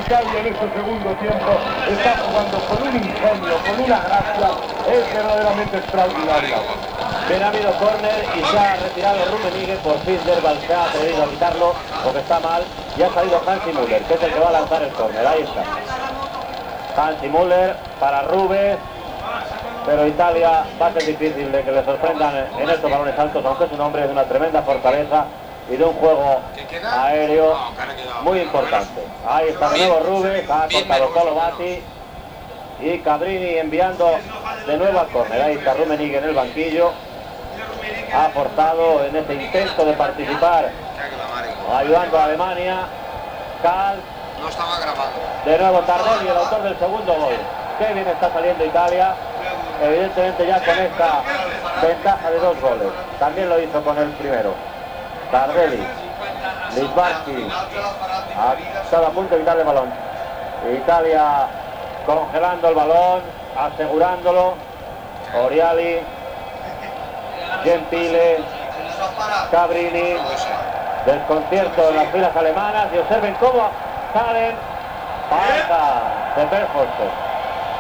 Italia en este segundo tiempo está jugando con un ingenio, con una gracia, es verdaderamente extraordinaria. Bien, ha habido córner y se ha retirado Rummenigge. Por fin Derbal se ha atrevido a quitarlo porque está mal. Y ha salido Hansi Müller, que es el que va a lanzar el córner. Ahí está. Hansi Müller para Rubens. Pero Italia va a ser difícil de que le sorprendan en estos balones altos, aunque es un hombre de una tremenda fortaleza y de un juego aéreo muy importante. Ahí está de nuevo Rubens, ha cortado solo Bati y Cabrini enviando de nuevo al córner. Ahí está Rummenigge en el banquillo, ha forzado en este intento de participar ayudando a Alemania. Cal, no estaba grabando. De nuevo Tardelli, el autor del segundo gol. Qué bien está saliendo Italia, evidentemente ya con esta ventaja de 2 goles. También lo hizo con el primero. Tardelli, Littbarski, estaba a punto de quitarle el balón. Italia congelando el balón, asegurándolo. Oriali, Gentile, Cabrini, desconcierto en las filas alemanas y observen cómo salen. Falta de Berghofer.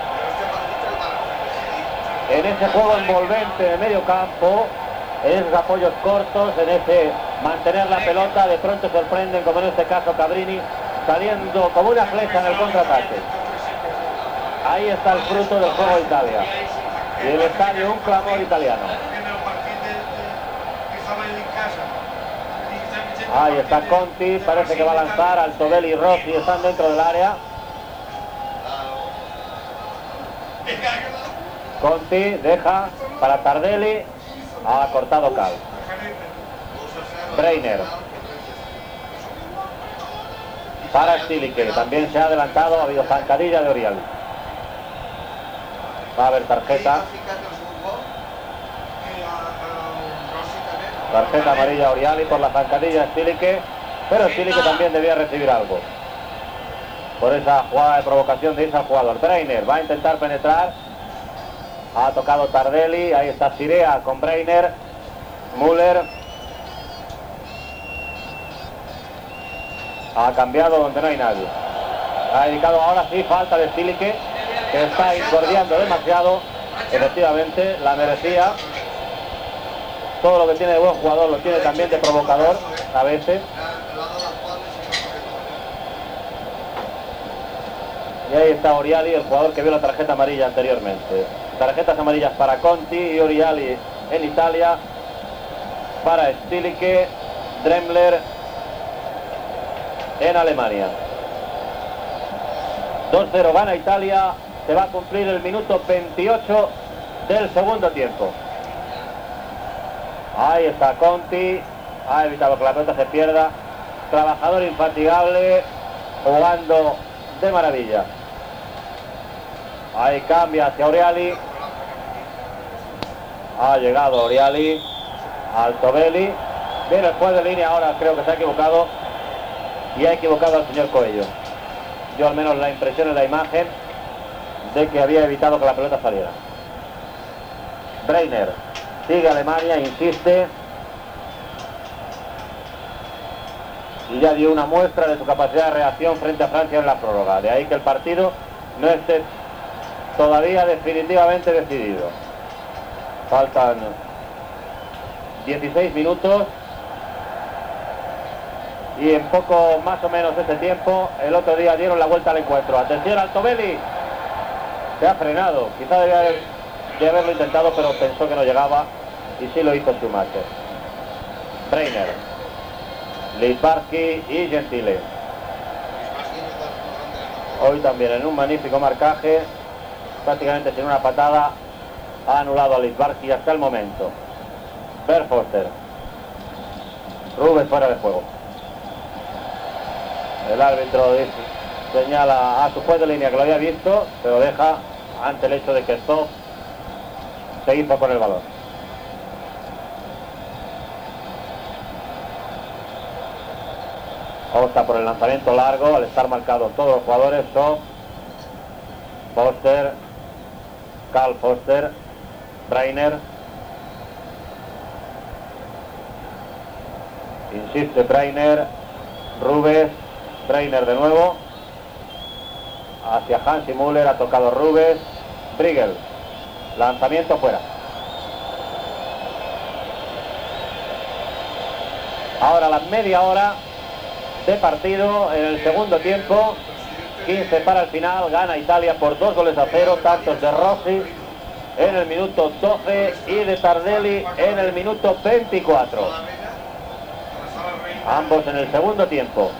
En ese juego envolvente de medio campo, en esos apoyos cortos, en ese mantener la pelota, de pronto sorprenden, como en este caso Cabrini, saliendo como una flecha en el contraataque. Ahí está el fruto del juego de Italia. Y el estadio un clamor italiano. Ahí está Conti, parece que va a lanzar. Altobelli y Rossi están dentro del área. Conti deja para Tardelli, ha cortado Cal. Breiner para Stilich, que también se ha adelantado, ha habido zancadilla de Oriali. Va a haber tarjeta. Tarjeta amarilla a Oriali por la zancadilla Stilich, pero Stilich también debía recibir algo por esa jugada de provocación de ese jugador. Breiner va a intentar penetrar. Ha tocado Tardelli, ahí está Sirea con Breiner, Müller. Ha cambiado donde no hay nadie. Ha dedicado ahora sí, falta de Stilich, que está incordiando demasiado. Efectivamente, la merecía. Todo lo que tiene de buen jugador lo tiene también de provocador, a veces. Y ahí está Oriali, el jugador que vio la tarjeta amarilla anteriormente. Tarjetas amarillas para Conti y Oriali en Italia. Para Stilich, Dremler en Alemania. 2-0 gana Italia. Se va a cumplir el minuto 28 del segundo tiempo. Ahí está Conti. Ha evitado que la pelota se pierda. Trabajador infatigable, jugando de maravilla. Ahí cambia hacia Oriali. Ha llegado Oriali. Altobelli. Viene el juez de línea ahora, creo que se ha equivocado. Y ha equivocado al señor Coello. Yo al menos la impresión en la imagen de que había evitado que la pelota saliera. Breiner. Sigue Alemania, insiste. Y ya dio una muestra de su capacidad de reacción frente a Francia en la prórroga. De ahí que el partido no esté todavía definitivamente decidido. Faltan 16 minutos. Y en poco más o menos ese tiempo, el otro día dieron la vuelta al encuentro. Atención, Altobelli. Se ha frenado. Quizá debía de haberlo intentado, pero pensó que no llegaba. Y sí lo hizo Schumacher. Breiner, Littbarski y Gentile. Hoy también en un magnífico marcaje, prácticamente sin una patada, ha anulado a Littbarski hasta el momento. Berghofer. Rubens fuera de juego. El árbitro señala a su juez de línea que lo había visto, pero deja ante el hecho de que Stoff se hizo con el balón. Opta por el lanzamiento largo al estar marcados todos los jugadores. Stoff, Foster, Karl Foster, Breiner. Insiste Breiner, Rubens, Breiner de nuevo. hacia Hansi Müller, ha tocado Rubens, Briegel, lanzamiento fuera. Ahora la media hora de partido en el segundo tiempo, 15 para el final, gana Italia por 2-0, tantos de Rossi en el minuto 12 y de Tardelli en el minuto 24. Ambos en el segundo tiempo.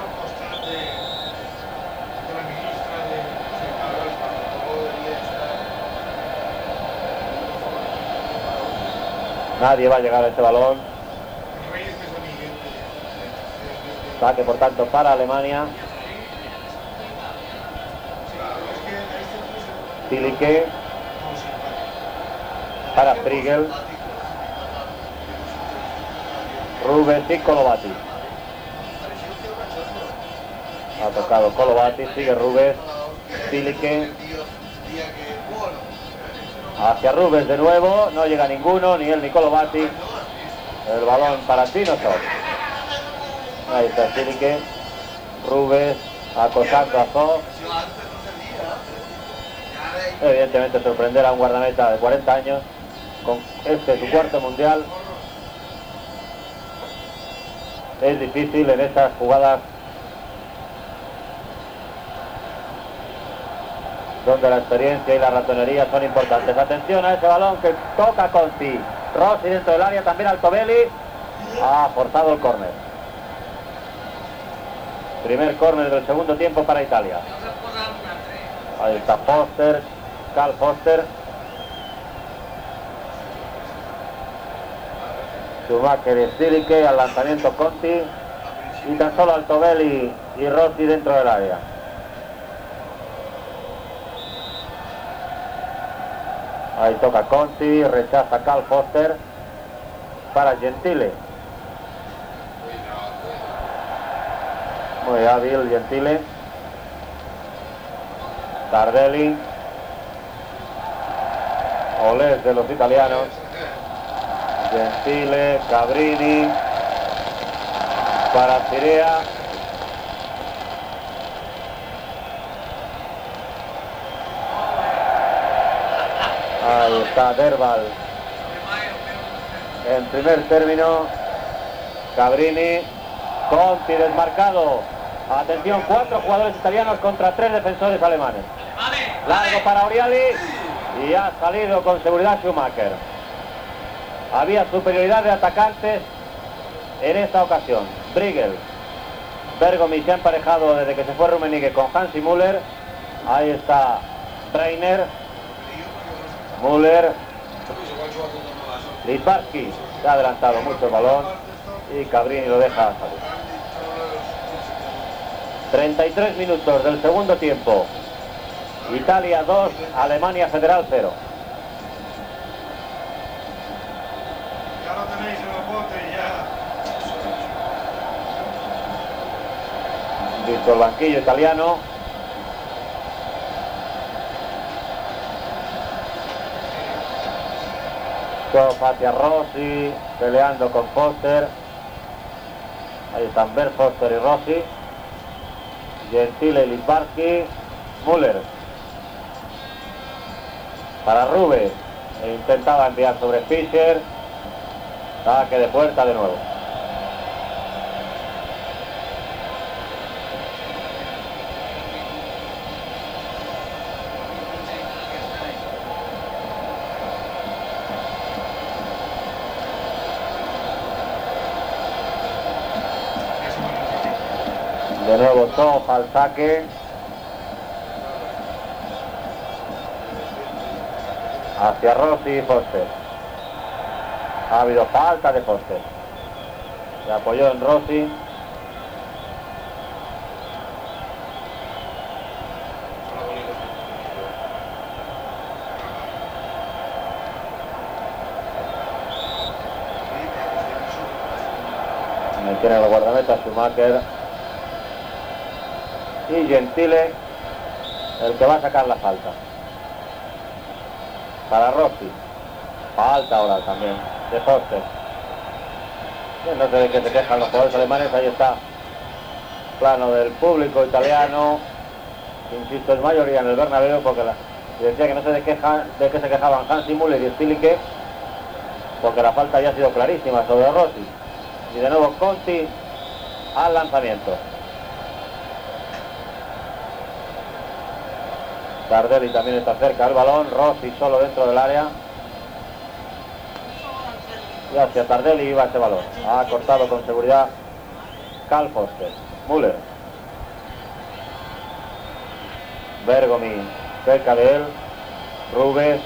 Nadie va a llegar a este balón. Saque por tanto para Alemania. Tilike para Briegel. Rubens y Kolovati. Ha tocado Kolovati, sigue Rubens. Tilike. Hacia Rubens de nuevo, no llega ninguno, ni él ni Kolovati. El balón para Dinosaur. Ahí está Tilike. Rubens acosando a Zoff. Evidentemente sorprender a un guardameta de 40 años con su cuarto mundial es difícil en esas jugadas donde la experiencia y la ratonería son importantes. Atención a ese balón que toca Conti. Rossi dentro del área, también Altobelli. Ha forzado el córner. Primer córner del segundo tiempo para Italia. Ahí está Foster, Carl Foster. Schumacher y Tilike, al lanzamiento Conti. Y tan solo Altobelli y Rossi dentro del área. Ahí toca Conti, rechaza Carl Foster para Gentile. Muy hábil Gentile. Tardelli. Olés de los italianos. Gentile, Cabrini para Cirea. Ahí está Derval en primer término. Cabrini, Conti desmarcado. Atención, 4 jugadores italianos contra 3 defensores alemanes. Largo para Oriali y ha salido con seguridad Schumacher. Había superioridad de atacantes en esta ocasión. Briegel, Bergomi se ha emparejado desde que se fue Rummenigge con Hansi Müller. Ahí está Reiner, Müller, Littbarski, se ha adelantado mucho el balón y Cabrini lo deja salir. 33 minutos del segundo tiempo. Italia 2, Alemania Federal 0. Ya lo tenéis en el bote, ya. Visto el banquillo italiano. Zoff hacia Rossi, peleando con Foster. Ahí están Bert, Foster y Rossi. Gentile, Littbarski, Müller. Para Rubens, intentaba enviar sobre Fischer. Saque de puerta de nuevo. De nuevo Zoff al saque. Hacia Rossi y Foster. Ha habido falta de Foster. Se apoyó en Rossi. Me tiene los guardametas Schumacher. Y Gentile, el que va a sacar la falta. Para Rossi. Falta ahora también de Foster. No sé de qué se quejan los jugadores alemanes. Ahí está plano del público italiano insisto, es mayoría en el Bernabéu, porque decía que no sé de qué se quejaban Hansi Müller y Stilicke, porque la falta ya ha sido clarísima sobre Rossi. Y de nuevo Conti al lanzamiento. Tardelli también está cerca del balón, Rossi solo dentro del área. Y hacia Tardelli iba ese balón. Ha cortado con seguridad Karl Foster. Müller. Bergomi cerca de él. Rubes.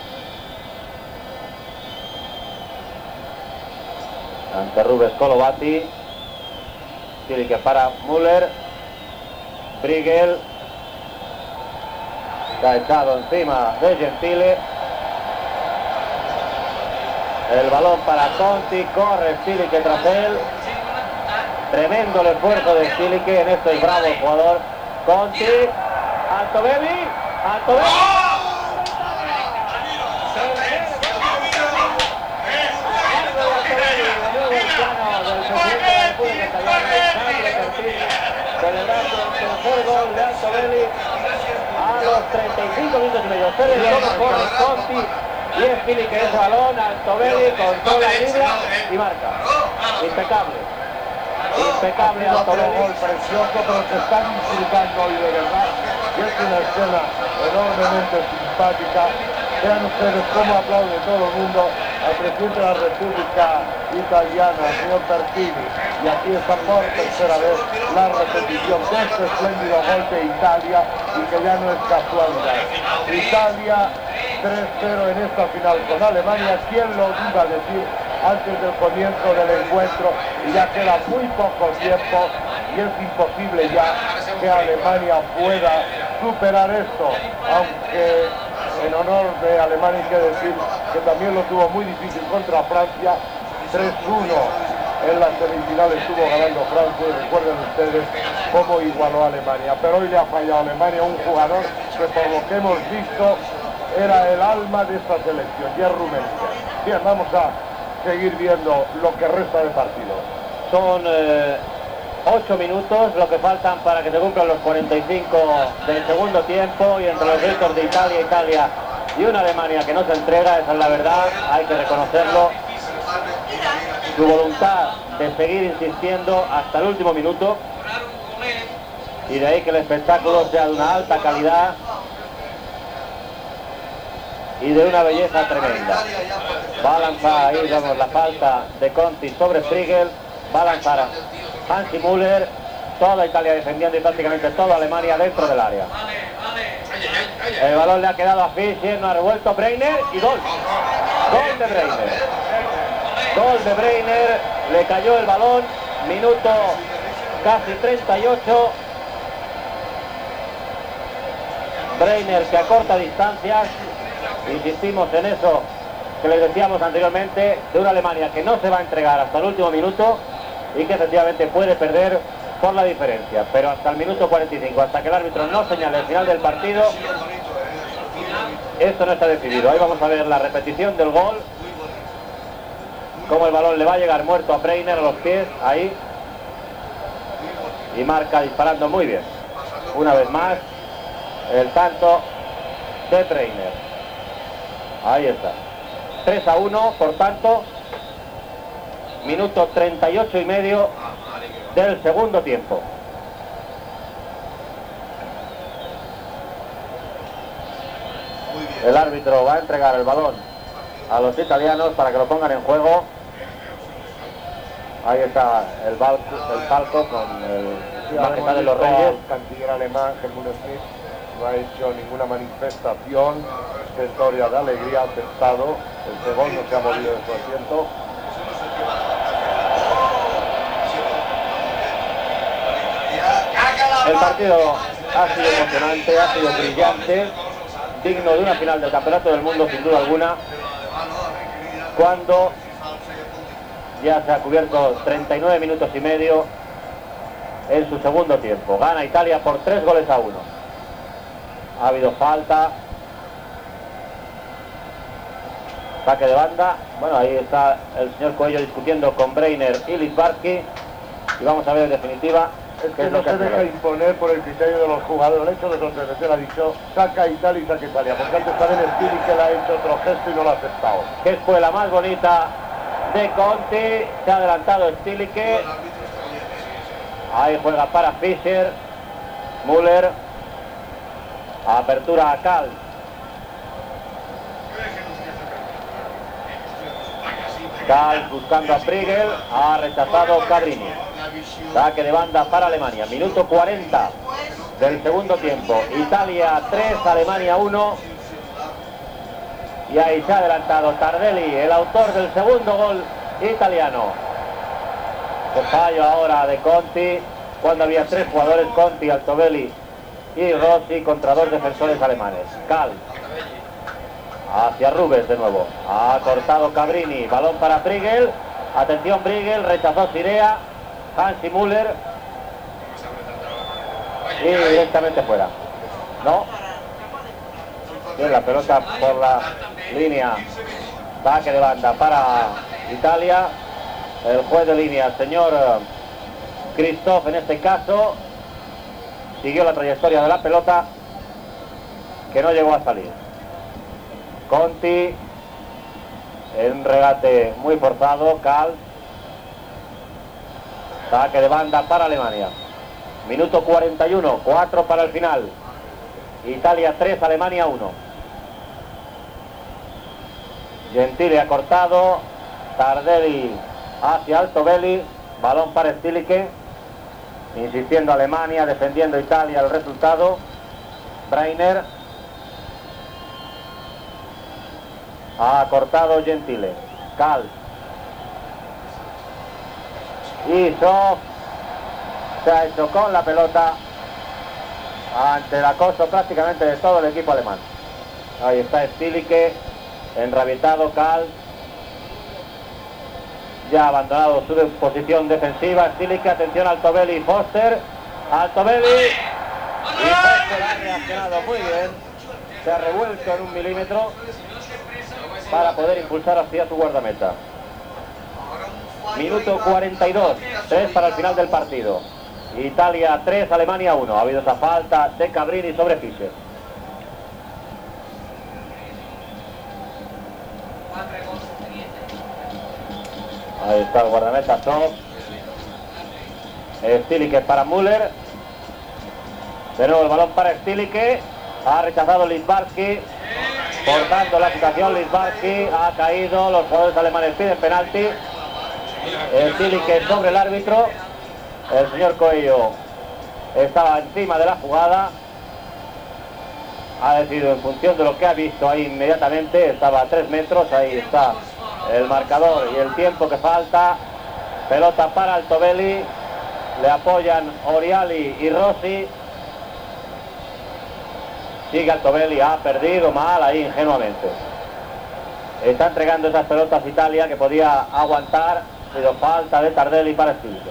Ante Rubes Colovati. Tiene que para Müller. Brigel. Está echado encima de Gentile. El balón para Conti, corre Stilicke tras él. Tremendo el esfuerzo de Stilicke, en esto es bravo el jugador. Conti, Altobelli, celebrando el tercer gol de Altobelli a los 35 minutos y medio. Corre Conti y Stilicke ese balón, Altobelli controla, libra y marca. Impecable. Impecable Altobelli. Gol precioso, pero se están insultando hoy de verdad. Y es una escena enormemente simpática. Vean ustedes cómo aplaude todo el mundo al presidente de la República Italiana, al señor Pertini. Y aquí está por tercera vez la repetición de este espléndido gol de Italia y que ya no es casualidad. Italia 3-0 en esta final con Alemania. ¿Quién lo iba a decir antes del comienzo del encuentro? Y ya queda muy poco tiempo y es imposible ya que Alemania pueda superar esto, aunque en honor de Alemania hay que decir que también lo tuvo muy difícil contra Francia. 3-1 en las semifinales estuvo ganando Francia, y recuerden ustedes cómo igualó a Alemania, pero hoy le ha fallado a Alemania un jugador que, por lo que hemos visto, era el alma de esta selección, y es Rummenigge. Bien, vamos a seguir viendo lo que resta de partido. Son 8 minutos lo que faltan para que se cumplan los 45 del segundo tiempo, y entre los gritos de Italia y una Alemania que no se entrega, esa es la verdad, hay que reconocerlo, su voluntad de seguir insistiendo hasta el último minuto, y de ahí que el espectáculo sea de una alta calidad y de una belleza tremenda. Va a lanzar ahí, vemos la falta de Conti sobre Frigel, va a lanzar Hansi Müller, toda Italia defendiendo y prácticamente toda Alemania dentro del área. El balón le ha quedado a Fischer, no ha revuelto Breiner y gol. Gol de Breiner. Gol de Breiner, le cayó el balón, minuto casi 38. Breiner que acorta distancias, insistimos en eso que les decíamos anteriormente, de una Alemania que no se va a entregar hasta el último minuto y que efectivamente puede perder por la diferencia, pero hasta el minuto 45, hasta que el árbitro no señale el final del partido, esto no está decidido. Ahí vamos a ver la repetición del gol, cómo el balón le va a llegar muerto a Breiner a los pies, ahí, y marca disparando muy bien. Una vez más, el tanto de Breiner. Ahí está. 3-1, por tanto, minuto 38 y medio del segundo tiempo. El árbitro va a entregar el balón a los italianos para que lo pongan en juego. Ahí está el palco con la majestad de los Reyes. El canciller alemán, Helmut Schmidt, no ha hecho ninguna manifestación, historia de alegría, ha aceptado el segundo, se ha movido de su asiento. El partido ha sido emocionante, ha sido brillante, digno de una final del Campeonato del Mundo sin duda alguna, cuando ya se ha cubierto 39 minutos y medio en su segundo tiempo. Gana Italia por 3-1. Ha habido falta, saque de banda. Bueno, ahí está el señor Coello discutiendo con Breiner y Littbarski, y vamos a ver en definitiva Es que no se deja imponer por el criterio de los jugadores. El hecho de que ha dicho saca Italia y saca Italia, porque antes también Stili que le ha hecho otro gesto y no lo ha aceptado. Que fue la más bonita de Conti. Se ha adelantado Stilicke. Ahí juega para Fischer. Müller. Apertura a Cal. Cal buscando a Prigel. Ha rechazado Cabrini. Saque de banda para Alemania. Minuto 40 del segundo tiempo. Italia 3, Alemania 1. Y ahí se ha adelantado Tardelli, el autor del segundo gol italiano. El fallo ahora de Conti, cuando había 3 jugadores, Conti, Altobelli y Rossi, contra 2 defensores alemanes. Cal hacia Rubens de nuevo. Ha cortado Cabrini, balón para Prigel. Atención, Prigel, rechazó Sirea. Hansi Müller. Y directamente fuera. No. Bien, la pelota por la línea. Saque de banda para Italia. El juez de línea, el señor Christoph, en este caso, siguió la trayectoria de la pelota, que no llegó a salir. Conti, en un regate muy forzado. Cal. Saque de banda para Alemania. Minuto 41, 4 para el final. Italia 3, Alemania 1. Gentile ha cortado. Tardelli hacia Altobelli. Balón para Stilicke. Insistiendo Alemania, defendiendo Italia el resultado. Breiner. Ha cortado Gentile. Cal. Y Sof se ha hecho con la pelota ante el acoso prácticamente de todo el equipo alemán. Ahí está Stilicke, enrabietado. Cal ya ha abandonado su posición defensiva. Stilicke, atención, Altobelli y Foster. Altobelli y Foster ha reaccionado muy bien, se ha revuelto en 1 milímetro para poder impulsar hacia su guardameta. Minuto 42, 3 para el final del partido. Italia 3, Alemania 1. Ha habido esa falta de Cabrini sobre Fischer. Ahí está el guardameta Sof. Stilicke para Müller. De nuevo el balón para Stilicke. Ha rechazado Littbarski. Cortando la situación, Littbarski ha caído. Los jugadores alemanes piden penalti. Stilicke sobre el árbitro. El señor Coelho estaba encima de la jugada. Ha decidido en función de lo que ha visto ahí inmediatamente. Estaba a 3 metros. Ahí está el marcador y el tiempo que falta. Pelota para Altobelli. Le apoyan Oriali y Rossi. Sigue Altobelli. Ha perdido mal ahí ingenuamente. Está entregando esas pelotas a Italia, que podía aguantar. Ha sido falta de Tardelli para Stilicke.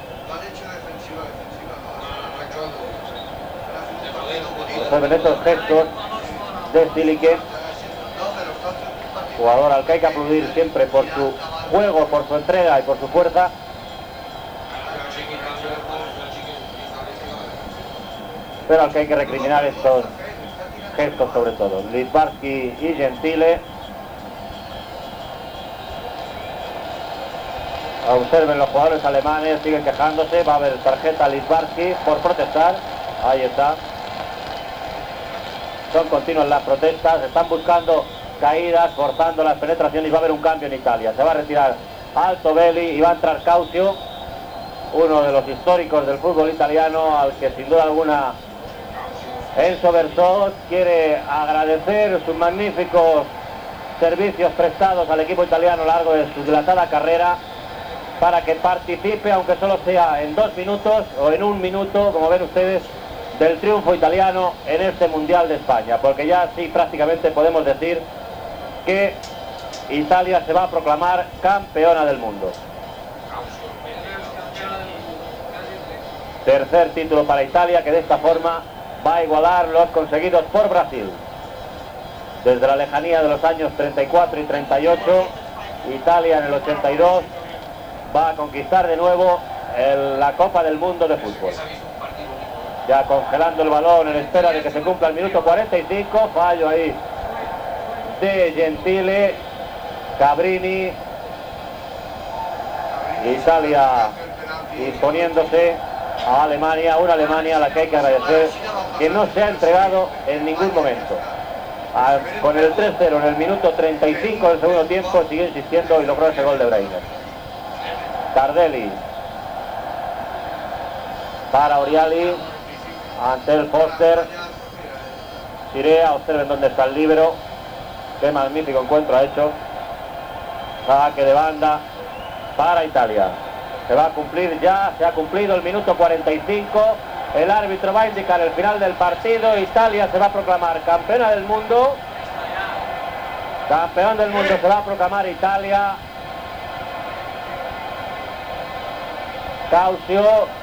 Observen estos gestos de Stilicke, jugador al que hay que aplaudir siempre por su juego, por su entrega y por su fuerza. Pero al que hay que recriminar estos gestos sobre todo. Littbarski y Gentile. Observen, los jugadores alemanes siguen quejándose. Va a haber tarjeta a Littbarski por protestar. Ahí está. Son continuas las protestas. Están buscando caídas, forzando las penetraciones. Y va a haber un cambio en Italia. Se va a retirar Altobelli y va a entrar Caucio, uno de los históricos del fútbol italiano, al que sin duda alguna Enzo Bersot quiere agradecer sus magníficos servicios prestados al equipo italiano a lo largo de su dilatada carrera, para que participe, aunque solo sea en 2 minutos o en 1 minuto, como ven ustedes, del triunfo italiano en este Mundial de España, porque ya sí prácticamente podemos decir que Italia se va a proclamar campeona del mundo. Tercer título para Italia, que de esta forma va a igualar los conseguidos por Brasil. Desde la lejanía de los años 34 y 38, Italia en el 82 va a conquistar de nuevo la Copa del Mundo de fútbol. Ya congelando el balón en espera de que se cumpla el minuto 45. Fallo ahí de Gentile. Cabrini. Italia imponiéndose a Alemania, una Alemania a la que hay que agradecer que no se ha entregado en ningún momento. Con el 3-0 en el minuto 35 del segundo tiempo sigue insistiendo y logró ese gol de Breiner. Tardelli para Oriali ante el Foster. Sirea, observen dónde está el líbero. Qué magnífico encuentro ha hecho. Saque de banda para Italia. Se va a cumplir ya, se ha cumplido el minuto 45. El árbitro va a indicar el final del partido. Italia se va a proclamar campeona del mundo. Campeón del mundo se va a proclamar Italia. Caucio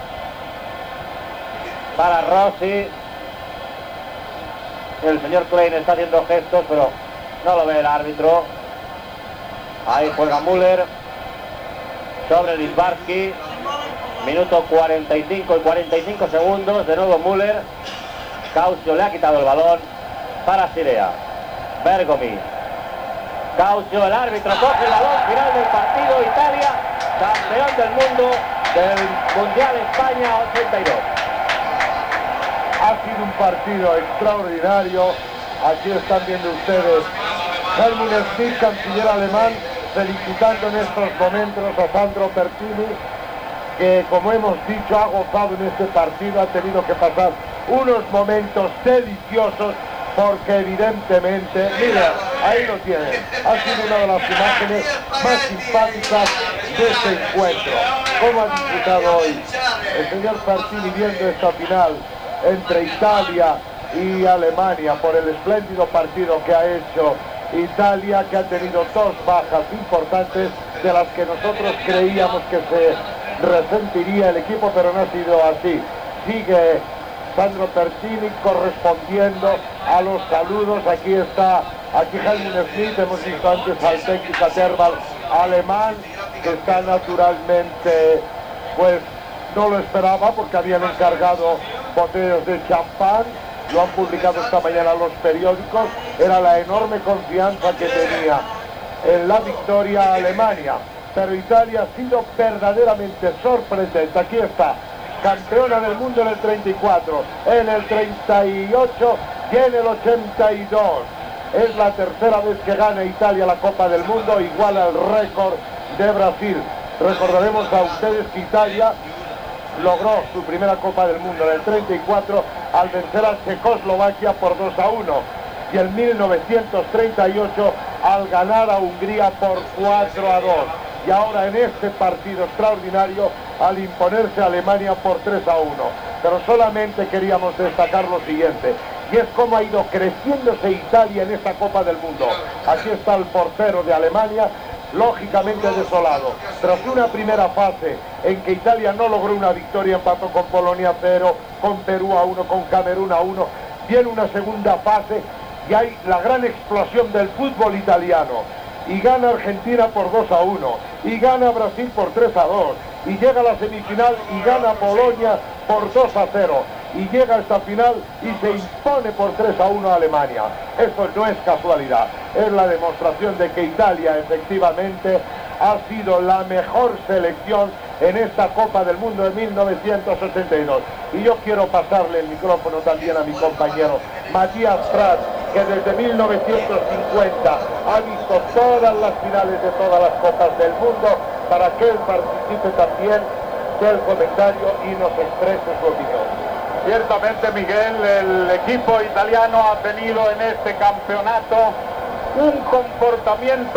para Rossi. El señor Klein está haciendo gestos, pero no lo ve el árbitro. Ahí juega Müller sobre Littbarski. Minuto 45 y 45 segundos. De nuevo Müller. Caucio le ha quitado el balón para Sirea. Bergomi. Caucio, el árbitro coge el balón. Final del partido. Italia, campeón del mundo del Mundial España 82. Ha sido un partido extraordinario. Aquí están viendo ustedes Helmut Schmidt, canciller alemán, felicitando en estos momentos a Sandro Pertini, que como hemos dicho ha gozado en este partido, ha tenido que pasar unos momentos deliciosos porque evidentemente, mira, ahí lo tienen, ha sido una de las imágenes más simpáticas de este encuentro. ¿Cómo ha disfrutado hoy el señor Pertini viendo esta final entre Italia y Alemania por el espléndido partido que ha hecho Italia, que ha tenido dos bajas importantes de las que nosotros creíamos que se resentiría el equipo, pero no ha sido así. Sigue Sandro Pertini correspondiendo a los saludos. Aquí está, aquí Helmut Schmidt, hemos visto antes al técnico Terval alemán, que está naturalmente, pues no lo esperaba porque habían encargado botellas de champán. Lo han publicado esta mañana los periódicos. Era la enorme confianza que tenía en la victoria a Alemania. Pero Italia ha sido verdaderamente sorprendente. Aquí está, campeona del mundo en el 34, en el 38 y en el 82. Es la tercera vez que gana Italia la Copa del Mundo, igual al récord de Brasil. Recordaremos a ustedes que Italia logró su primera Copa del Mundo en el 34 al vencer a Checoslovaquia por 2-1 y en 1938 al ganar a Hungría por 4-2 y ahora en este partido extraordinario al imponerse a Alemania por 3-1. Pero solamente queríamos destacar lo siguiente, y es cómo ha ido creciéndose Italia en esta Copa del Mundo. Aquí está el portero de Alemania, lógicamente desolado. Tras una primera fase en que Italia no logró una victoria, empató con Polonia 0, con Perú 1, con Camerún 1, viene una segunda fase y hay la gran explosión del fútbol italiano. Y gana Argentina por 2-1, y gana Brasil por 3-2, y llega a la semifinal y gana Polonia por 2-0, y llega a esta final y se impone por 3-1 a Alemania. Esto no es casualidad, es la demostración de que Italia efectivamente ha sido la mejor selección en esta Copa del Mundo de 1982. Y yo quiero pasarle el micrófono también a mi compañero Matías Prat, que desde 1950 ha visto todas las finales de todas las Copas del Mundo, para que él participe también del comentario y nos exprese su opinión. Ciertamente, Miguel, el equipo italiano ha tenido en este campeonato un comportamiento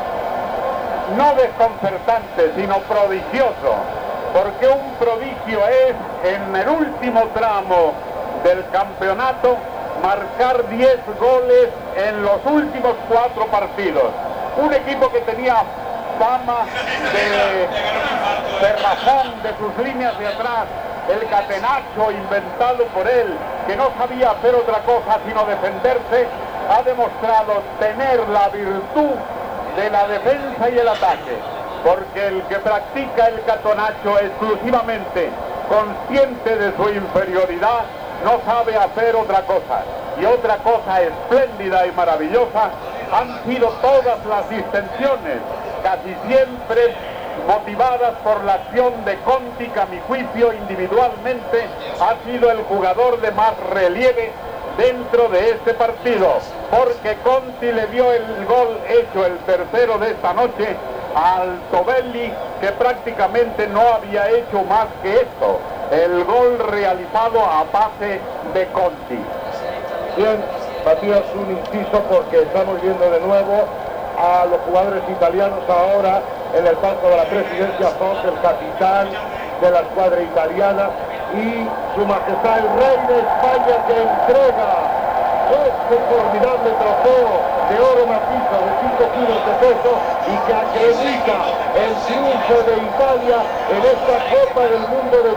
no desconcertante, sino prodigioso, porque un prodigio es, en el último tramo del campeonato, marcar 10 goles en los últimos 4 partidos. Un equipo que tenía fama de cerrazón de sus líneas de atrás, el catenacho inventado por él, que no sabía hacer otra cosa sino defenderse, ha demostrado tener la virtud de la defensa y el ataque. porque el que practica el catonacho exclusivamente consciente de su inferioridad no sabe hacer otra cosa. Y otra cosa espléndida y maravillosa han sido todas las distensiones, casi siempre motivadas por la acción de Conti, que a mi juicio individualmente ha sido el jugador de más relieve dentro de este partido, porque Conti le dio el gol hecho, el tercero de esta noche, al Tobelli, que prácticamente no había hecho más que esto, el gol realizado a base de Conti. Bien, Matías, un inciso porque estamos viendo de nuevo a los jugadores italianos ahora en el palco de la presidencia. Fox, el capitán de la escuadra italiana, y su majestad el rey de España, que entrega este formidable trofeo de oro macizo de 5 kilos de peso y que acredita el triunfo de Italia en esta Copa del Mundo de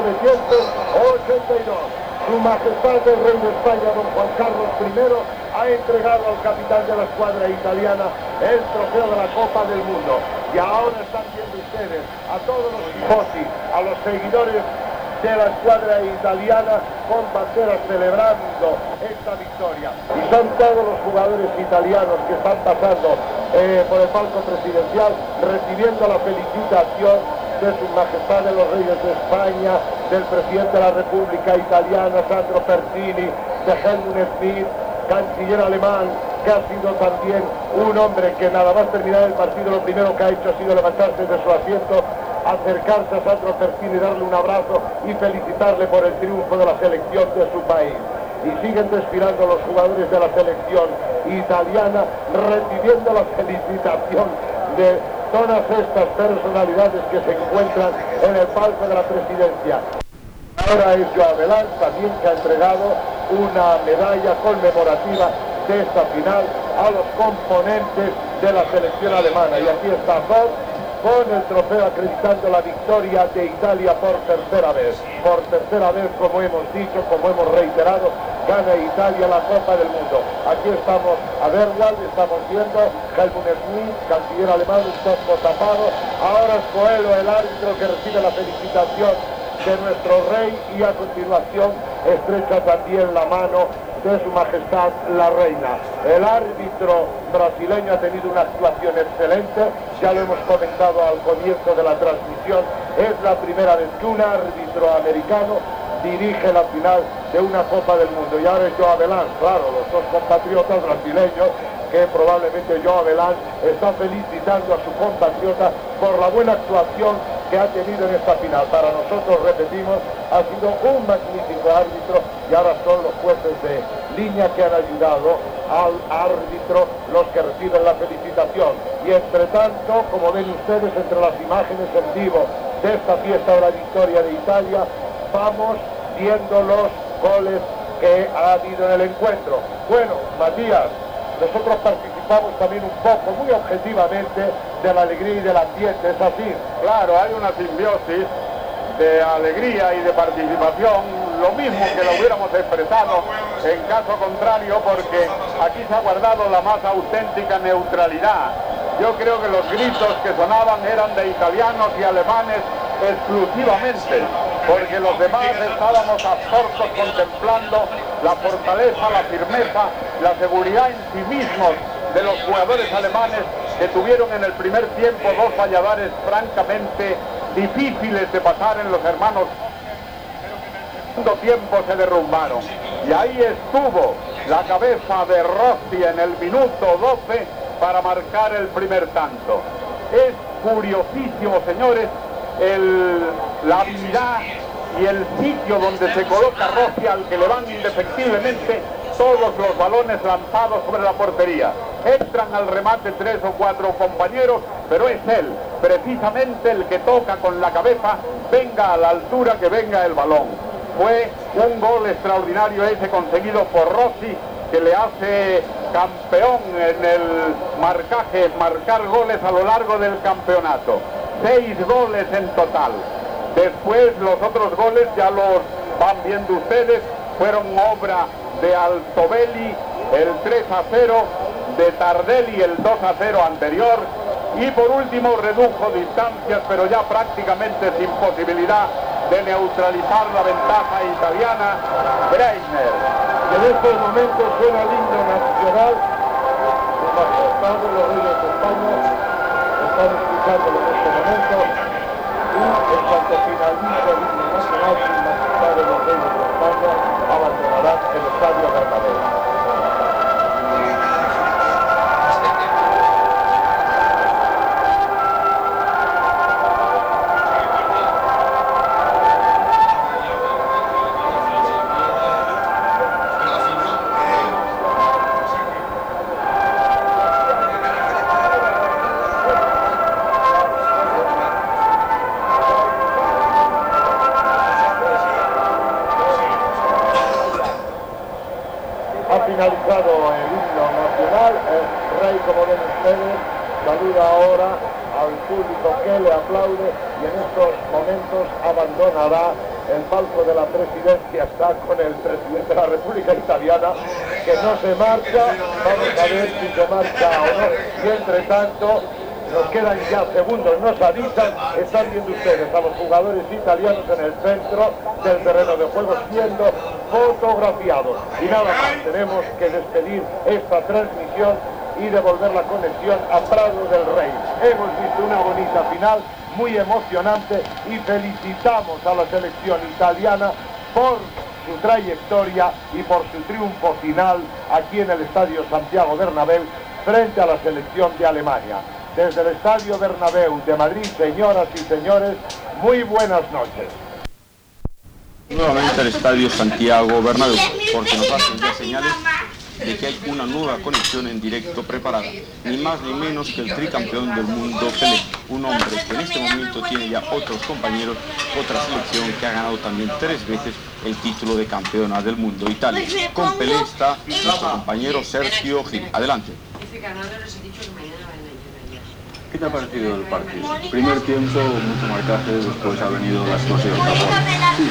1982. Su majestad el rey de España, don Juan Carlos I, ha entregado al capitán de la escuadra italiana el trofeo de la Copa del Mundo. Y ahora están viendo ustedes a todos los tifosi, a los seguidores de la escuadra italiana con banderas celebrando esta victoria. Y son todos los jugadores italianos que están pasando por el palco presidencial recibiendo la felicitación de su majestad de los reyes de España, del presidente de la República Italiana, Sandro Pertini, de Helmut Schmidt, canciller alemán, que ha sido también un hombre que nada más terminar el partido lo primero que ha hecho ha sido levantarse de su asiento, acercarse a Sandro Pertini, darle un abrazo y felicitarle por el triunfo de la selección de su país. Y siguen desfilando los jugadores de la selección italiana, recibiendo la felicitación de todas estas personalidades que se encuentran en el palco de la presidencia. Ahora es Joao Belán también, que ha entregado una medalla conmemorativa de esta final a los componentes de la selección alemana. Y aquí está Fox con el trofeo acreditando la victoria de Italia por tercera vez. Por tercera vez, como hemos dicho, como hemos reiterado, gana Italia la Copa del Mundo. Aquí estamos a Berwald, estamos viendo Helmut Schmidt, canciller alemán, un poco tapado. Ahora es Coelho, el árbitro, que recibe la felicitación de nuestro rey, y a continuación estrecha también la mano de su majestad la reina. El árbitro brasileño ha tenido una actuación excelente, ya lo hemos comentado al comienzo de la transmisión, es la primera vez que un árbitro americano dirige la final de una Copa del Mundo. Y ahora es Joao Belán, claro, los dos compatriotas brasileños, que probablemente Joao Belán está felicitando a su compatriota por la buena actuación que ha tenido en esta final. Para nosotros, repetimos, ha sido un magnífico árbitro, y ahora son los jueces de línea que han ayudado al árbitro los que reciben la felicitación. Y entre tanto, como ven ustedes entre las imágenes en vivo de esta fiesta de la victoria de Italia, vamos viendo los goles que ha habido en el encuentro. Bueno, Matías, nosotros participamos también un poco, muy objetivamente, de la alegría y del ambiente, ¿es así? Claro, hay una simbiosis de alegría y de participación, lo mismo que lo hubiéramos expresado en caso contrario, porque aquí se ha guardado la más auténtica neutralidad. Yo creo que los gritos que sonaban eran de italianos y alemanes exclusivamente, porque los demás estábamos absortos contemplando la fortaleza, la firmeza, la seguridad en sí mismos de los jugadores alemanes, que tuvieron en el primer tiempo dos valladares francamente difíciles de pasar en los hermanos. En el segundo tiempo se derrumbaron, y ahí estuvo la cabeza de Rossi en el minuto 12 para marcar el primer tanto. Es curiosísimo, señores, la habilidad y el sitio donde se coloca Rossi, al que le van indefectiblemente todos los balones lanzados sobre la portería. Entran al remate 3 o 4 compañeros, pero es él, precisamente, el que toca con la cabeza, venga a la altura que venga el balón. Fue un gol extraordinario ese conseguido por Rossi, que le hace campeón en el marcaje, marcar goles a lo largo del campeonato. 6 goles en total. Después los otros goles, ya los van viendo ustedes, fueron obra de Altobelli, el 3-0, de Tardelli, el 2-0 anterior, Y por último redujo distancias, pero ya prácticamente sin posibilidad de neutralizar la ventaja italiana, Breitner. En estos momentos suena el himno nacional de Majestad de los Reyes de España. Están escuchándolo en este momento. Y en cuanto finalice el himno nacional, Su Majestad de los Reyes de España abandonará el Estadio Bernabéu. Finalizado el himno nacional, el rey, como ven ustedes, saluda ahora al público que le aplaude y en estos momentos abandonará el palco de la presidencia. Está con el presidente de la República Italiana, que no se marcha. Vamos a ver si se marcha o no. Y entre tanto, nos quedan ya segundos, nos avisan. Están viendo ustedes a los jugadores italianos en el centro del terreno de juego siendo fotografiados. Y nada más, tenemos que despedir esta transmisión y devolver la conexión a Prado del Rey. Hemos visto una bonita final, muy emocionante, y felicitamos a la selección italiana por su trayectoria y por su triunfo final aquí en el Estadio Santiago Bernabéu frente a la selección de Alemania. Desde el Estadio Bernabéu de Madrid, señoras y señores, muy buenas noches. Nuevamente al Estadio Santiago Bernabéu, porque nos hacen ya señales de que hay una nueva conexión en directo preparada, ni más ni menos que el tricampeón del mundo, Pelé, un hombre que en este momento tiene ya otros compañeros, otra selección que ha ganado también 3 veces el título de campeona del mundo, Italia. Con Pelé está nuestro compañero Sergio Gil. Adelante. ¿Qué te ha parecido el partido? Primer tiempo, mucho marcaje, después ha venido la explosión. Sí,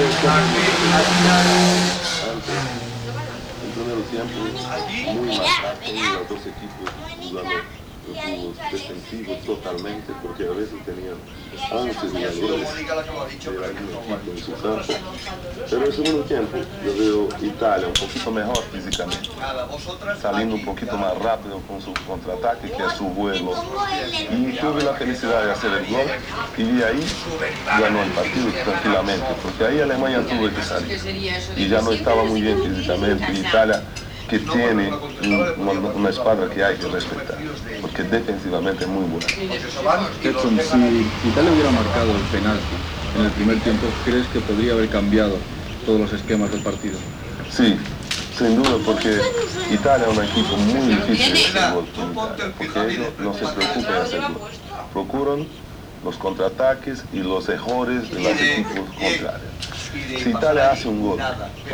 el primer tiempo muy marcado y los dos equipos jugando el fútbol defensivo totalmente, porque a veces tenían 11 jugadores de la misma equipo en su campo. Pero el segundo tiempo yo veo Italia un poquito mejor físicamente, saliendo un poquito más rápido con su contraataque que a su vuelo. Y tuve la felicidad de hacer el gol y de ahí ganó el partido tranquilamente, porque ahí Alemania tuvo que salir y ya no estaba muy bien físicamente. Y Italia, que tiene una escuadra que hay que respetar, porque defensivamente es muy buena. Edson, si Italia hubiera marcado el penalti en el primer tiempo, ¿crees que podría haber cambiado todos los esquemas del partido? Sí, sin duda, porque Italia es un equipo muy difícil de hacer gol, porque ellos no se preocupan de hacer gol. Procuran los contraataques y los errores de los equipos contrarios. Si Italia hace un gol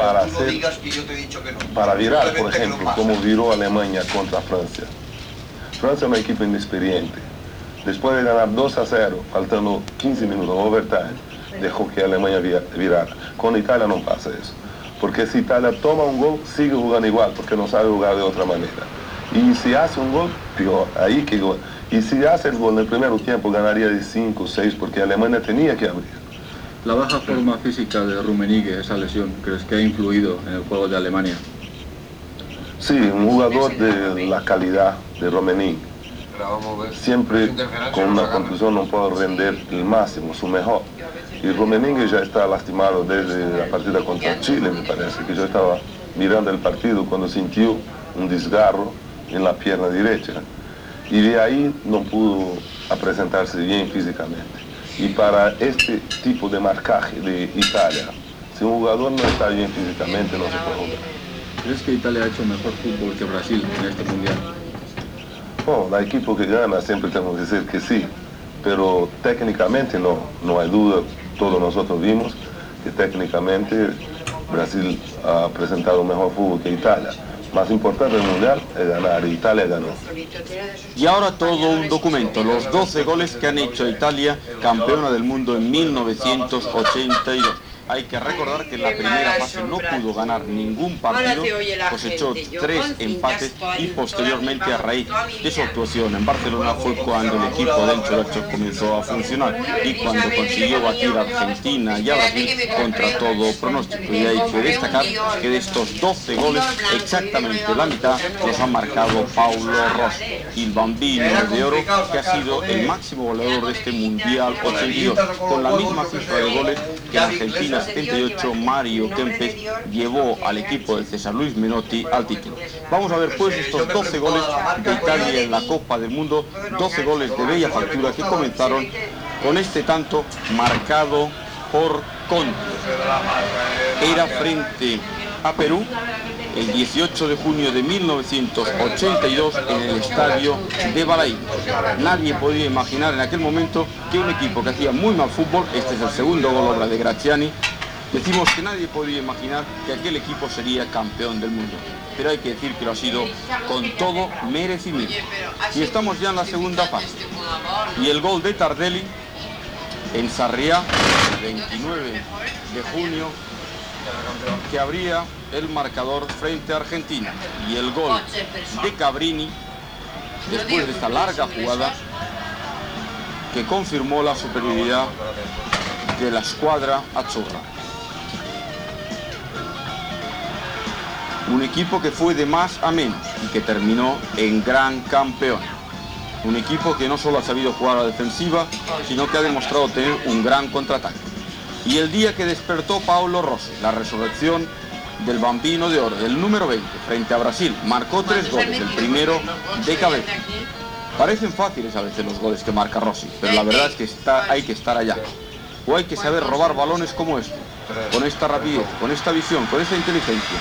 para virar, por ejemplo, como viró Alemania contra Francia. Francia es un equipo inexperiente. Después de ganar 2-0, faltando 15 minutos, overtime, dejó que Alemania virara. Con Italia no pasa eso. Porque si Italia toma un gol, sigue jugando igual, porque no sabe jugar de otra manera. Y si hace un gol, peor, ahí que gol. Y si hace el gol en el primer tiempo, ganaría de 5-6, porque Alemania tenía que abrir. La baja forma física de Rummenigge, esa lesión, ¿crees que ha influido en el juego de Alemania? Sí, un jugador de la calidad de Rummenigge, siempre con una contusión no puede render el máximo, su mejor. Y Rummenigge ya está lastimado desde la partida contra Chile, me parece, que yo estaba mirando el partido cuando sintió un desgarro en la pierna derecha. Y de ahí no pudo presentarse bien físicamente. Y para este tipo de marcaje de Italia, si un jugador no está bien físicamente, no se puede jugar. ¿Crees que Italia ha hecho mejor fútbol que Brasil en este mundial? Bueno, el equipo que gana siempre tenemos que decir que sí, pero técnicamente no hay duda. Todos nosotros vimos que técnicamente Brasil ha presentado mejor fútbol que Italia. Más importante del mundial es ganar, y Italia ganó. Y ahora todo un documento, los 12 goles que han hecho Italia, campeona del mundo en 1982. Hay que recordar que en la primera fase no pudo ganar ningún partido, cosechó 3 empates y posteriormente, a raíz de su actuación en Barcelona, fue cuando el equipo del Choracho comenzó a funcionar y cuando consiguió batir a Argentina y a Brasil contra todo pronóstico. Y hay que destacar que de estos 12 goles, exactamente la mitad los ha marcado Paulo Rossi, el bambino de oro, que ha sido el máximo goleador de este Mundial 82, con la misma cifra de goles que en Argentina 78 Mario Kempes llevó al equipo de César Luis Menotti al título. Vamos a ver pues estos 12 goles de Italia en la Copa del Mundo, 12 goles de bella factura que comenzaron con este tanto marcado por Conte. Era frente a Perú el 18 de junio de 1982 en el estadio de Balaín. Nadie podía imaginar en aquel momento que un equipo que hacía muy mal fútbol, este es el segundo gol obra de Graziani, decimos que nadie podía imaginar que aquel equipo sería campeón del mundo. Pero hay que decir que lo ha sido con todo merecimiento. Y estamos ya en la segunda fase. Y el gol de Tardelli en Sarriá, el 29 de junio, que abría el marcador frente a Argentina, y el gol de Cabrini después de esta larga jugada que confirmó la superioridad de la escuadra azzurra. Un equipo que fue de más a menos y que terminó en gran campeón. Un equipo que no solo ha sabido jugar a la defensiva, sino que ha demostrado tener un gran contraataque. Y el día que despertó Paulo Rossi, la resurrección del bambino de oro, del número 20, frente a Brasil, marcó 3 goles, el primero de cabeza. Parecen fáciles a veces los goles que marca Rossi, pero la verdad es que hay que estar allá. O hay que saber robar balones como este, con esta rapidez, con esta visión, con esta inteligencia.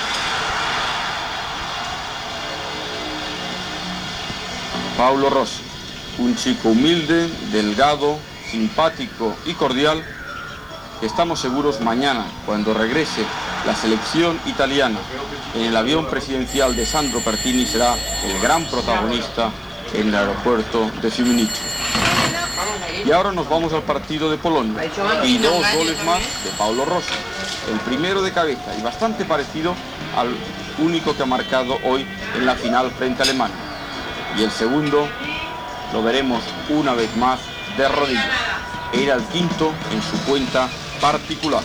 Paulo Rossi, un chico humilde, delgado, simpático y cordial, que estamos seguros mañana, cuando regrese la selección italiana en el avión presidencial de Sandro Pertini, será el gran protagonista en el aeropuerto de Fiumicino. Y ahora nos vamos al partido de Polonia y 2 goles más de Paulo Rossi, el primero de cabeza y bastante parecido al único que ha marcado hoy en la final frente a Alemania, y el segundo lo veremos una vez más de rodillas. Era el quinto en su cuenta particular.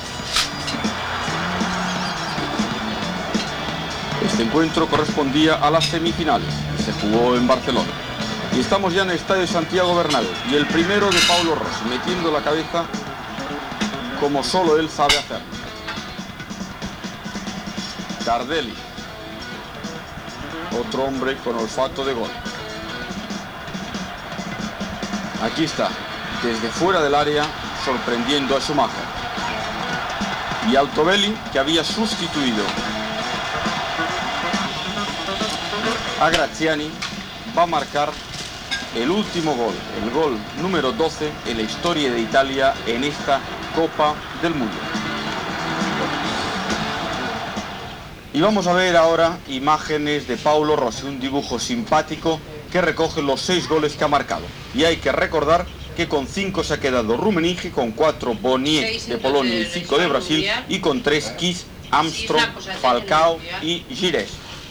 Este encuentro correspondía a las semifinales y se jugó en Barcelona. Y estamos ya en el estadio Santiago Bernabéu y el primero de Paulo Rossi, metiendo la cabeza como solo él sabe hacer. Tardelli, otro hombre con olfato de gol. Aquí está, desde fuera del área, sorprendiendo a Schumacher. Y Altobelli, que había sustituido a Graziani, va a marcar el último gol, el gol número 12 en la historia de Italia en esta Copa del Mundo. Y vamos a ver ahora imágenes de Paulo Rossi, un dibujo simpático que recoge los 6 goles que ha marcado. Y hay que recordar que con 5 se ha quedado Rummenigge, con 4 Boniek de Polonia y 5 de Brasil, y con 3 Kiss, Armstrong, Falcao y Gires.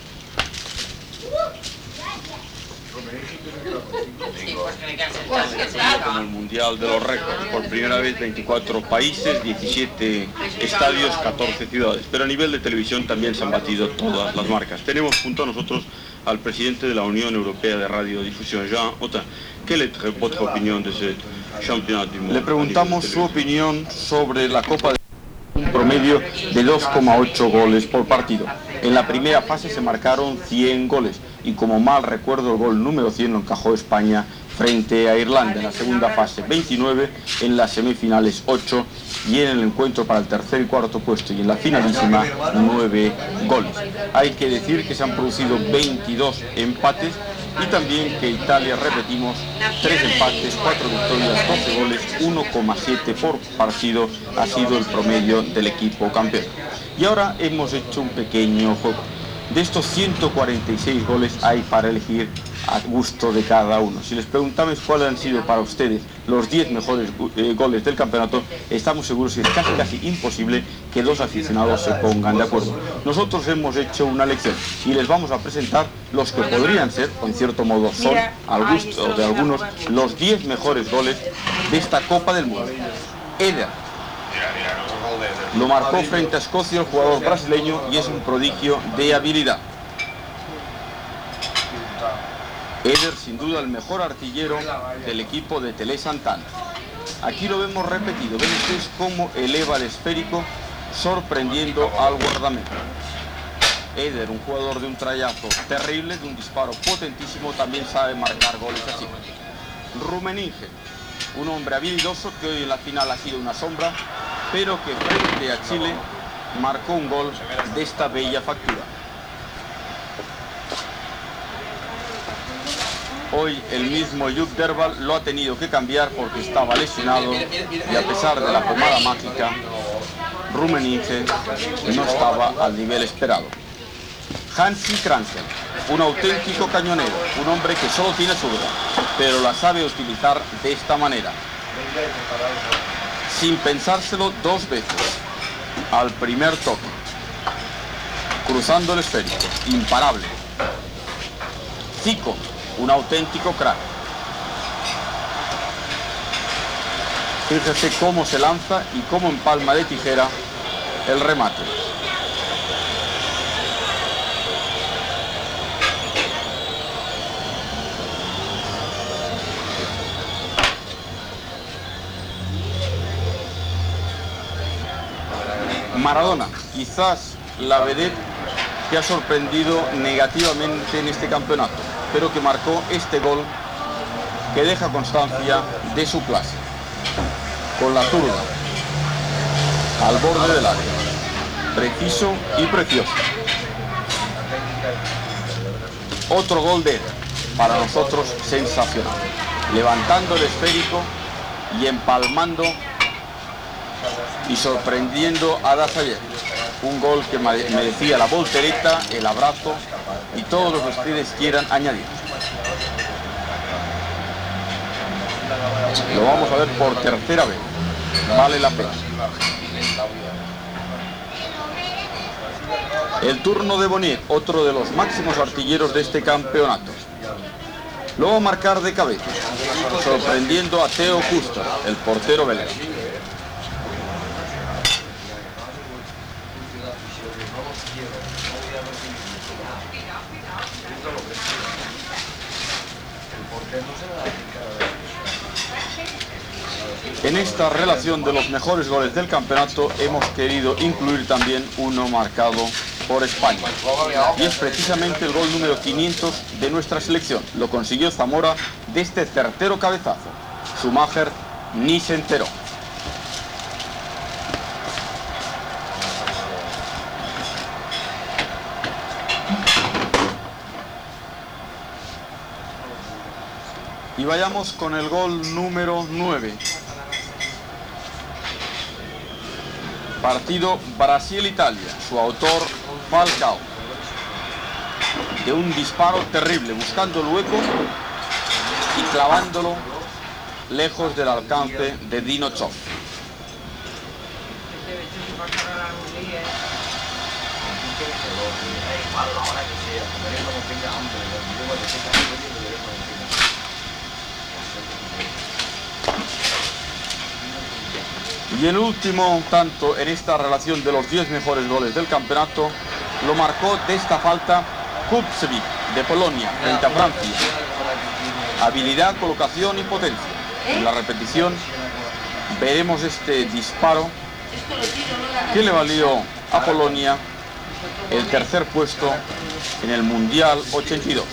Como el Mundial de los récords, por primera vez 24 países, 17 estadios, 14 ciudades, pero a nivel de televisión también se han batido todas las marcas. Tenemos junto a nosotros al presidente de la Unión Europea de Radiodifusión, Jean Autain. ¿Qué es vuestra opinión de ese campeonato del mundo? Le preguntamos su opinión sobre la Copa de un promedio de 2,8 goles por partido. En la primera fase se marcaron 100 goles y, como mal recuerdo, el gol número 100 lo encajó España frente a Irlanda. En la segunda fase 29, en las semifinales 8 y en el encuentro para el tercer y cuarto puesto y en la finalísima 9 goles. Hay que decir que se han producido 22 empates y también que Italia, repetimos, 3 empates, 4 victorias, 12 goles, 1,7 por partido ha sido el promedio del equipo campeón. Y ahora hemos hecho un pequeño juego. De estos 146 goles hay para elegir a gusto de cada uno. Si les preguntamos cuáles han sido para ustedes los 10 mejores goles del campeonato, estamos seguros que es casi imposible que dos aficionados se pongan de acuerdo. Nosotros hemos hecho una elección y les vamos a presentar los que podrían ser, o en cierto modo son, al gusto de algunos, los 10 mejores goles de esta Copa del Mundo. Eder lo marcó frente a Escocia el jugador brasileño y es un prodigio de habilidad. Eder, sin duda, el mejor artillero del equipo de Tele Santana. Aquí lo vemos repetido. Ven ustedes cómo eleva el esférico sorprendiendo al guardameta. Eder, un jugador de un trayazo terrible, de un disparo potentísimo, también sabe marcar goles así. Rummenigge, un hombre habilidoso que hoy en la final ha sido una sombra, pero que frente a Chile marcó un gol de esta bella factura. Hoy el mismo Jürgen Derval lo ha tenido que cambiar porque estaba lesionado y a pesar de la pomada mágica, Rummenigge no estaba al nivel esperado. Hansi Krankel, un auténtico cañonero, un hombre que solo tiene zurda, pero la sabe utilizar de esta manera, sin pensárselo dos veces, al primer toque, cruzando el esférico, imparable. Zico, un auténtico crack. Fíjese cómo se lanza y cómo empalma de tijera el remate. Maradona, quizás la vedette que ha sorprendido negativamente en este campeonato, pero que marcó este gol que deja constancia de su clase. Con la zurda, al borde del área, preciso y precioso. Otro gol de Eder, para nosotros sensacional, levantando el esférico y empalmando y sorprendiendo a Dazayer. Un gol que merecía la voltereta, el abrazo y todo lo que ustedes quieran añadir. Lo vamos a ver por tercera vez. Vale la pena. El turno de Bonnier, otro de los máximos artilleros de este campeonato. Lo va a marcar de cabeza, sorprendiendo a Theo Custer, el portero belga. En esta relación de los mejores goles del campeonato hemos querido incluir también uno marcado por España. Y es precisamente el gol número 500 de nuestra selección. Lo consiguió Zamora de este certero cabezazo. Schumacher ni se enteró. Y vayamos con el gol número 9. Partido Brasil-Italia, su autor Falcao. De un disparo terrible, buscando el hueco y clavándolo lejos del alcance de Dino Zoff. Y el último tanto en esta relación de los 10 mejores goles del campeonato lo marcó de esta falta Kupcevic de Polonia frente a Francia. Habilidad, colocación y potencia. En la repetición veremos este disparo que le valió a Polonia el tercer puesto en el Mundial 82.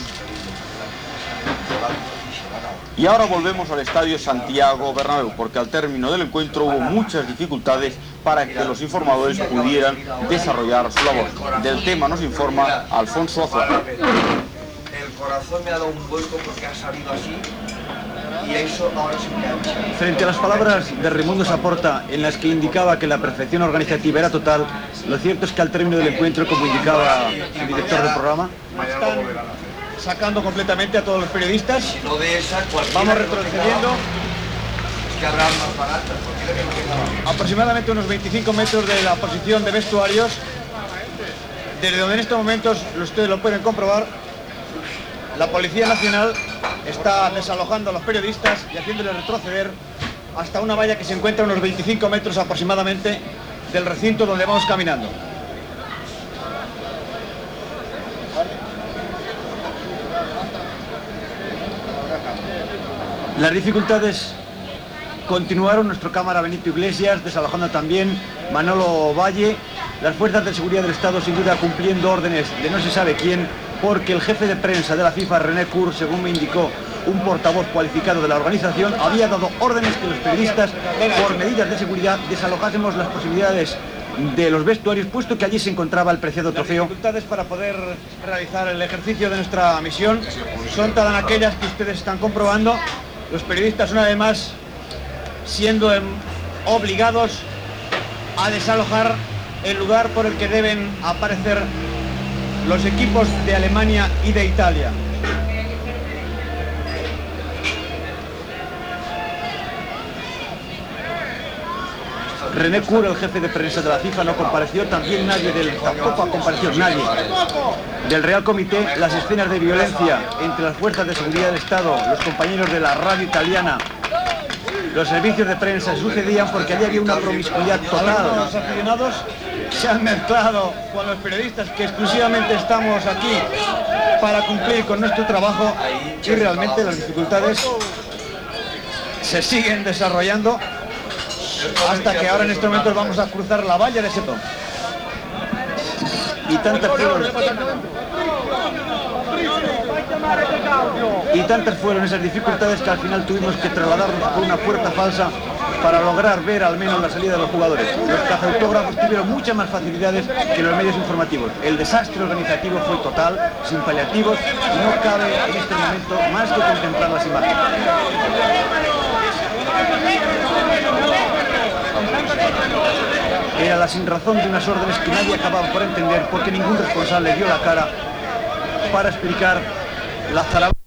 Y ahora volvemos al estadio Santiago Bernabéu, porque al término del encuentro hubo muchas dificultades para que los informadores pudieran desarrollar su labor. Del tema nos informa Alfonso Azuara. El corazón me ha dado un vuelco porque ha salido así y eso ahora se me ha... Frente a las palabras de Raimundo Saporta, en las que indicaba que la perfección organizativa era total, lo cierto es que al término del encuentro, como indicaba el director del programa, sacando completamente a todos los periodistas. No de esa, vamos retrocediendo. Es que habrá más baratas, cualquiera que no tenga. Aproximadamente unos 25 metros de la posición de vestuarios, desde donde en estos momentos ustedes lo pueden comprobar. La Policía Nacional está desalojando a los periodistas y haciéndoles retroceder hasta una valla que se encuentra a unos 25 metros aproximadamente del recinto donde vamos caminando. Las dificultades continuaron. Nuestro cámara Benito Iglesias desalojando también Manolo Valle. Las fuerzas de seguridad del Estado sin duda cumpliendo órdenes de no se sabe quién, porque el jefe de prensa de la FIFA, René Cour, según me indicó un portavoz cualificado de la organización, había dado órdenes que los periodistas, por medidas de seguridad, desalojásemos las posibilidades de los vestuarios, puesto que allí se encontraba el preciado trofeo. Las dificultades para poder realizar el ejercicio de nuestra misión son todas aquellas que ustedes están comprobando. Los periodistas, una vez más, siendo obligados a desalojar el lugar por el que deben aparecer los equipos de Alemania y de Italia. René Cour, el jefe de prensa de la FIFA, no compareció, también tampoco compareció nadie del Real Comité. Las escenas de violencia entre las fuerzas de seguridad del Estado, los compañeros de la radio italiana, los servicios de prensa, sucedían porque allí había una promiscuidad total. Los aficionados se han mezclado con los periodistas que exclusivamente estamos aquí para cumplir con nuestro trabajo, y realmente las dificultades se siguen desarrollando hasta que ahora en estos momentos vamos a cruzar la valla de Seto. Y tantas fueron esas dificultades que al final tuvimos que trasladarnos por una puerta falsa para lograr ver al menos la salida de los jugadores. Los cazautógrafos tuvieron muchas más facilidades que los medios informativos. El desastre organizativo fue total, sin paliativos, y no cabe en este momento más que contemplar las imágenes. Era la sinrazón de unas órdenes que nadie acababa por entender, porque ningún responsable dio la cara para explicar la zarabanda.